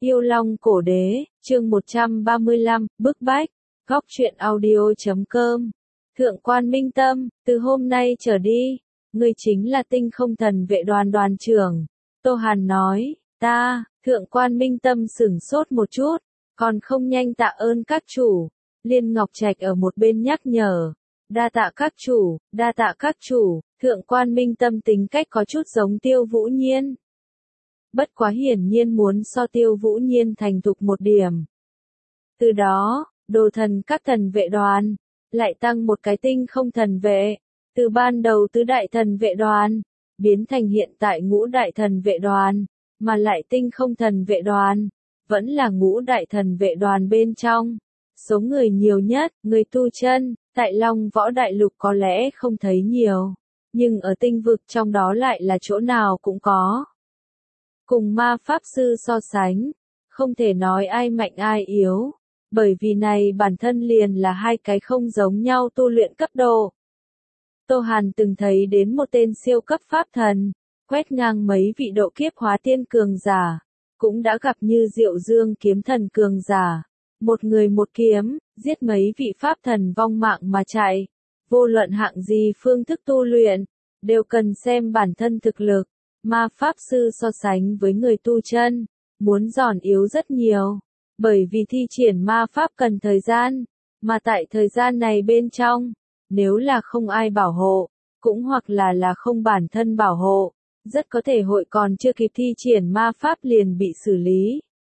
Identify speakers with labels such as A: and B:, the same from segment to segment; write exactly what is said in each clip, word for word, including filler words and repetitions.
A: Yêu Long Cổ Đế, chương một trăm ba mươi lăm, bức bách, góc truyện audio chấm com. Thượng quan Minh Tâm, từ hôm nay trở đi, ngươi chính là Tinh Không Thần Vệ đoàn đoàn trưởng. Tô Hàn nói, ta, Thượng quan Minh Tâm sửng sốt một chút, còn không nhanh tạ ơn các chủ. Liên Ngọc Trạch ở một bên nhắc nhở, đa tạ các chủ, đa tạ các chủ. Thượng quan Minh Tâm tính cách có chút giống Tiêu Vũ Nhiên. Bất quá hiển nhiên muốn so Tiêu Vũ Nhiên thành thục một điểm. Từ đó, đồ thần các thần vệ đoàn, lại tăng một cái tinh không thần vệ, từ ban đầu tứ đại thần vệ đoàn, biến thành hiện tại ngũ đại thần vệ đoàn, mà lại tinh không thần vệ đoàn, vẫn là ngũ đại thần vệ đoàn bên trong. Số người nhiều nhất, người tu chân, tại Long Võ Đại Lục có lẽ không thấy nhiều, nhưng ở tinh vực trong đó lại là chỗ nào cũng có. Cùng ma pháp sư so sánh, không thể nói ai mạnh ai yếu, bởi vì này bản thân liền là hai cái không giống nhau tu luyện cấp độ. Tô Hàn từng thấy đến một tên siêu cấp pháp thần, quét ngang mấy vị độ kiếp hóa tiên cường giả, cũng đã gặp như Diệu Dương kiếm thần cường giả, một người một kiếm, giết mấy vị pháp thần vong mạng mà chạy. Vô luận hạng gì phương thức tu luyện, đều cần xem bản thân thực lực. Ma pháp sư so sánh với người tu chân, muốn giòn yếu rất nhiều, bởi vì thi triển ma pháp cần thời gian, mà tại thời gian này bên trong, nếu là không ai bảo hộ, cũng hoặc là là không bản thân bảo hộ, rất có thể hội còn chưa kịp thi triển ma pháp liền bị xử lý.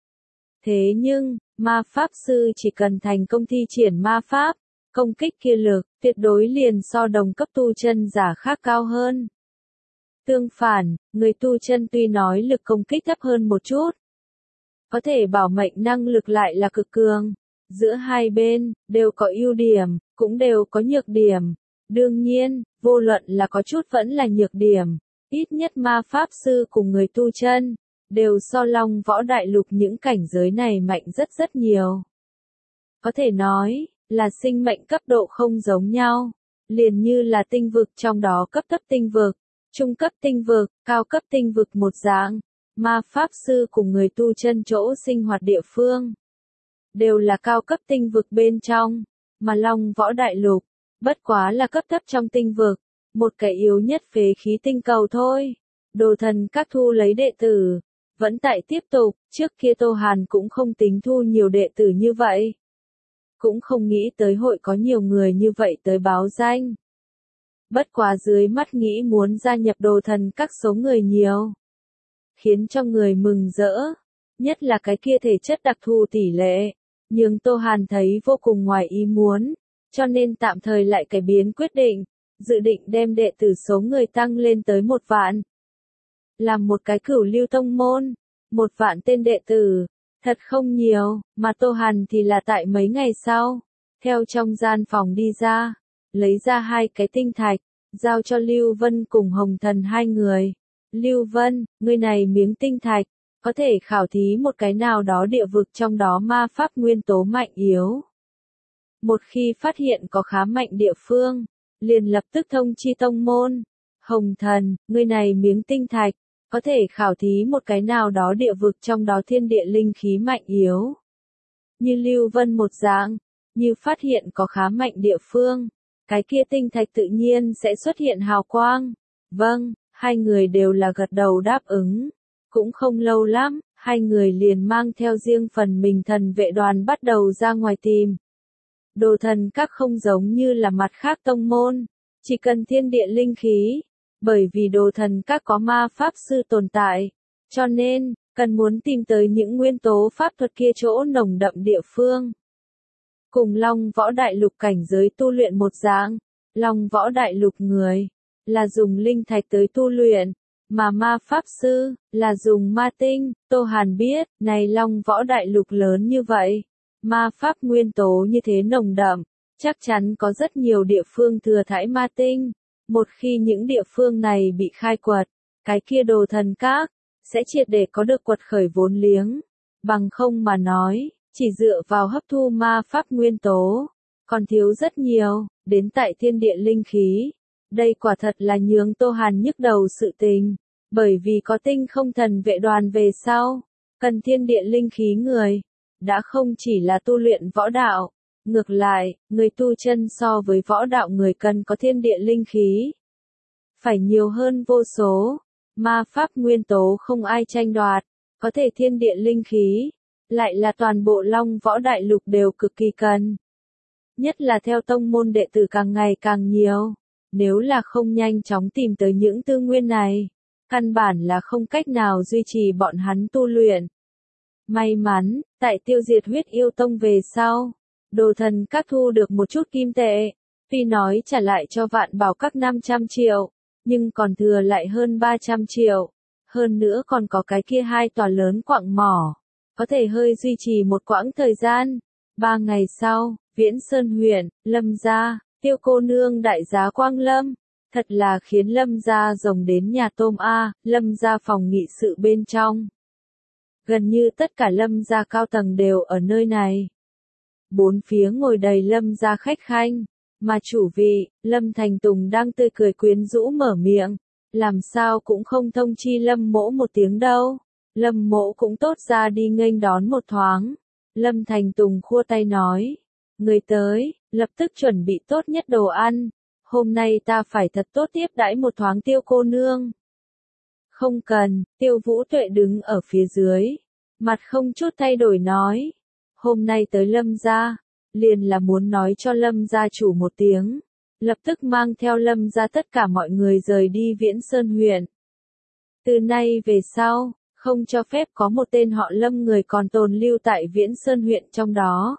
A: Thế nhưng, ma pháp sư chỉ cần thành công thi triển ma pháp, công kích kia lực, tuyệt đối liền so đồng cấp tu chân giả khác cao hơn. Tương phản, người tu chân tuy nói lực công kích thấp hơn một chút, có thể bảo mệnh năng lực lại là cực cường. Giữa hai bên, đều có ưu điểm, cũng đều có nhược điểm. Đương nhiên, vô luận là có chút vẫn là nhược điểm, ít nhất ma pháp sư cùng người tu chân, đều so Long Võ Đại Lục những cảnh giới này mạnh rất rất nhiều. Có thể nói, là sinh mệnh cấp độ không giống nhau, liền như là tinh vực trong đó cấp thấp tinh vực, trung cấp tinh vực, cao cấp tinh vực một dạng, ma pháp sư cùng người tu chân chỗ sinh hoạt địa phương, đều là cao cấp tinh vực bên trong, mà Long Võ Đại Lục, bất quá là cấp thấp trong tinh vực, một cái yếu nhất phế khí tinh cầu thôi. Đồ thần các thu lấy đệ tử, vẫn tại tiếp tục, trước kia Tô Hàn cũng không tính thu nhiều đệ tử như vậy. Cũng không nghĩ tới hội có nhiều người như vậy tới báo danh. Bất quá dưới mắt nghĩ muốn gia nhập đồ thần các số người nhiều, khiến cho người mừng rỡ, nhất là cái kia thể chất đặc thù tỷ lệ, nhưng Tô Hàn thấy vô cùng ngoài ý muốn, cho nên tạm thời lại cải biến quyết định, dự định đem đệ tử số người tăng lên tới một vạn. Làm một cái cửu lưu tông môn, một vạn tên đệ tử, thật không nhiều, mà Tô Hàn thì là tại mấy ngày sau, theo trong gian phòng đi ra, lấy ra hai cái tinh thạch, giao cho Lưu Vân cùng Hồng Thần hai người. Lưu Vân, ngươi này miếng tinh thạch, có thể khảo thí một cái nào đó địa vực trong đó ma pháp nguyên tố mạnh yếu. Một khi phát hiện có khá mạnh địa phương, liền lập tức thông chi tông môn. Hồng Thần, ngươi này miếng tinh thạch, có thể khảo thí một cái nào đó địa vực trong đó thiên địa linh khí mạnh yếu. Như Lưu Vân một dạng, như phát hiện có khá mạnh địa phương, cái kia tinh thạch tự nhiên sẽ xuất hiện hào quang. Vâng, hai người đều là gật đầu đáp ứng. Cũng không lâu lắm, hai người liền mang theo riêng phần mình thần vệ đoàn bắt đầu ra ngoài tìm. Đồ thần các không giống như là mặt khác tông môn, chỉ cần thiên địa linh khí, bởi vì đồ thần các có ma pháp sư tồn tại, cho nên, cần muốn tìm tới những nguyên tố pháp thuật kia chỗ nồng đậm địa phương. Cùng Long Võ Đại Lục cảnh giới tu luyện một dạng, Long Võ Đại Lục người, là dùng linh thạch tới tu luyện, mà ma pháp sư, là dùng ma tinh. Tô Hàn biết, này Long Võ Đại Lục lớn như vậy, ma pháp nguyên tố như thế nồng đậm, chắc chắn có rất nhiều địa phương thừa thãi ma tinh. Một khi những địa phương này bị khai quật, cái kia đồ thần các, sẽ triệt để có được quật khởi vốn liếng. Bằng không mà nói, chỉ dựa vào hấp thu ma pháp nguyên tố, còn thiếu rất nhiều, đến tại thiên địa linh khí. Đây quả thật là nhướng Tô Hàn nhức đầu sự tình, bởi vì có tinh không thần vệ đoàn về sau, cần thiên địa linh khí người, đã không chỉ là tu luyện võ đạo, ngược lại, người tu chân so với võ đạo người cần có thiên địa linh khí. Phải nhiều hơn vô số, ma pháp nguyên tố không ai tranh đoạt, có thể thiên địa linh khí, lại là toàn bộ Long Võ Đại Lục đều cực kỳ cần. Nhất là theo tông môn đệ tử càng ngày càng nhiều, nếu là không nhanh chóng tìm tới những tư nguyên này, căn bản là không cách nào duy trì bọn hắn tu luyện. May mắn, tại tiêu diệt huyết yêu tông về sau, Đồ Thần Các thu được một chút kim tệ, tuy nói trả lại cho Vạn Bảo Các năm trăm triệu, nhưng còn thừa lại hơn ba trăm triệu, hơn nữa còn có cái kia hai tòa lớn quặng mỏ, có thể hơi duy trì một quãng thời gian. Ba ngày sau, Viễn Sơn huyện, Lâm gia, Tiêu cô nương đại giá quang lâm, thật là khiến Lâm gia rồng đến nhà tôm a, Lâm gia phòng nghị sự bên trong. Gần như tất cả Lâm gia cao tầng đều ở nơi này. Bốn phía ngồi đầy Lâm gia khách khanh, mà chủ vị, Lâm Thành Tùng đang tươi cười quyến rũ mở miệng, làm sao cũng không thông chi Lâm Mỗ một tiếng đâu. Lâm Mỗ cũng tốt ra đi nghênh đón một thoáng. Lâm Thành Tùng khua tay nói, người tới, lập tức chuẩn bị tốt nhất đồ ăn, hôm nay ta phải thật tốt tiếp đãi một thoáng Tiêu cô nương. Không cần, Tiêu Vũ Tuệ đứng ở phía dưới, mặt không chút thay đổi nói, hôm nay tới Lâm gia, liền là muốn nói cho Lâm gia chủ một tiếng, lập tức mang theo Lâm gia tất cả mọi người rời đi Viễn Sơn huyện. Từ nay về sau, không cho phép có một tên họ Lâm người còn tồn lưu tại Viễn Sơn huyện trong đó.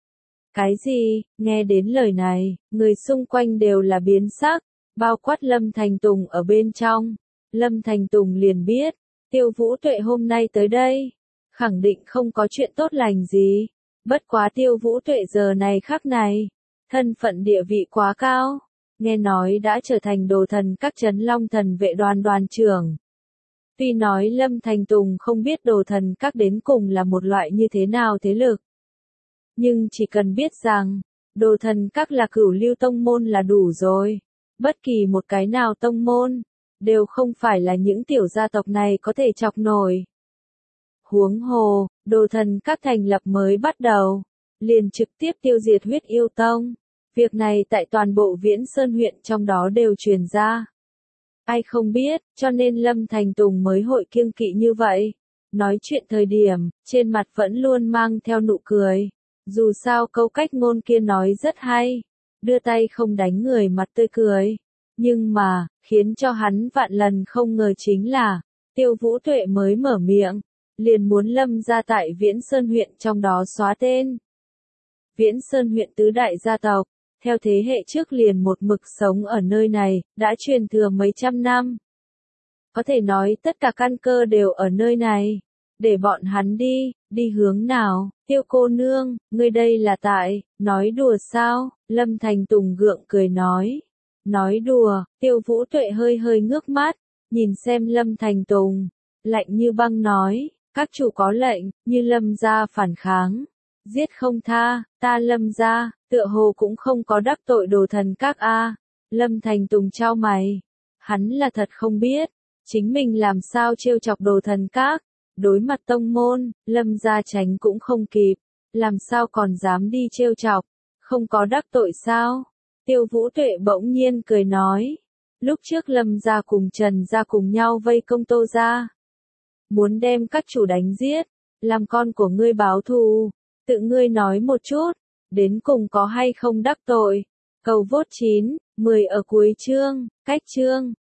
A: Cái gì? Nghe đến lời này, người xung quanh đều là biến sắc, bao quát Lâm Thành Tùng ở bên trong. Lâm Thành Tùng liền biết, Tiêu Vũ Tuệ hôm nay tới đây, khẳng định không có chuyện tốt lành gì. Bất quá Tiêu Vũ Tuệ giờ này khắc này, thân phận địa vị quá cao, nghe nói đã trở thành Đồ Thần Các Trấn Long Thần vệ đoàn đoàn trưởng. Tuy nói Lâm Thành Tùng không biết Đồ Thần Các đến cùng là một loại như thế nào thế lực, nhưng chỉ cần biết rằng, Đồ Thần Các là cửu lưu tông môn là đủ rồi. Bất kỳ một cái nào tông môn, đều không phải là những tiểu gia tộc này có thể chọc nổi. Huống hồ, Đồ Thần Các thành lập mới bắt đầu, liền trực tiếp tiêu diệt huyết yêu tông. Việc này tại toàn bộ Viễn Sơn huyện trong đó đều truyền ra. Ai không biết, cho nên Lâm Thành Tùng mới hội kiêng kỵ như vậy. Nói chuyện thời điểm, trên mặt vẫn luôn mang theo nụ cười. Dù sao câu cách ngôn kia nói rất hay, đưa tay không đánh người mặt tươi cười. Nhưng mà, khiến cho hắn vạn lần không ngờ chính là, Tiêu Vũ Tuệ mới mở miệng, liền muốn Lâm gia tại Viễn Sơn huyện trong đó xóa tên. Viễn Sơn huyện tứ đại gia tộc, theo thế hệ trước liền một mực sống ở nơi này, đã truyền thừa mấy trăm năm. Có thể nói tất cả căn cơ đều ở nơi này. Để bọn hắn đi, đi hướng nào? Tiêu cô nương, ngươi đây là tại, nói đùa sao? Lâm Thành Tùng gượng cười nói. Nói đùa, Tiêu Vũ Tuệ hơi hơi ngước mắt, nhìn xem Lâm Thành Tùng, lạnh như băng nói, các chủ có lệnh, như Lâm gia phản kháng, giết không tha, ta Lâm gia, tựa hồ cũng không có đắc tội Đồ Thần Các a. Lâm Thành Tùng chau mày, hắn là thật không biết, chính mình làm sao trêu chọc Đồ Thần Các. Đối mặt tông môn, Lâm gia tránh cũng không kịp, làm sao còn dám đi trêu chọc, không có đắc tội sao? Tiêu Vũ Tuệ bỗng nhiên cười nói, lúc trước Lâm gia cùng Trần gia cùng nhau vây công Tô gia, muốn đem các chủ đánh giết, làm con của ngươi báo thù, tự ngươi nói một chút, đến cùng có hay không đắc tội? Cầu vote chín, mười ở cuối chương, cách chương.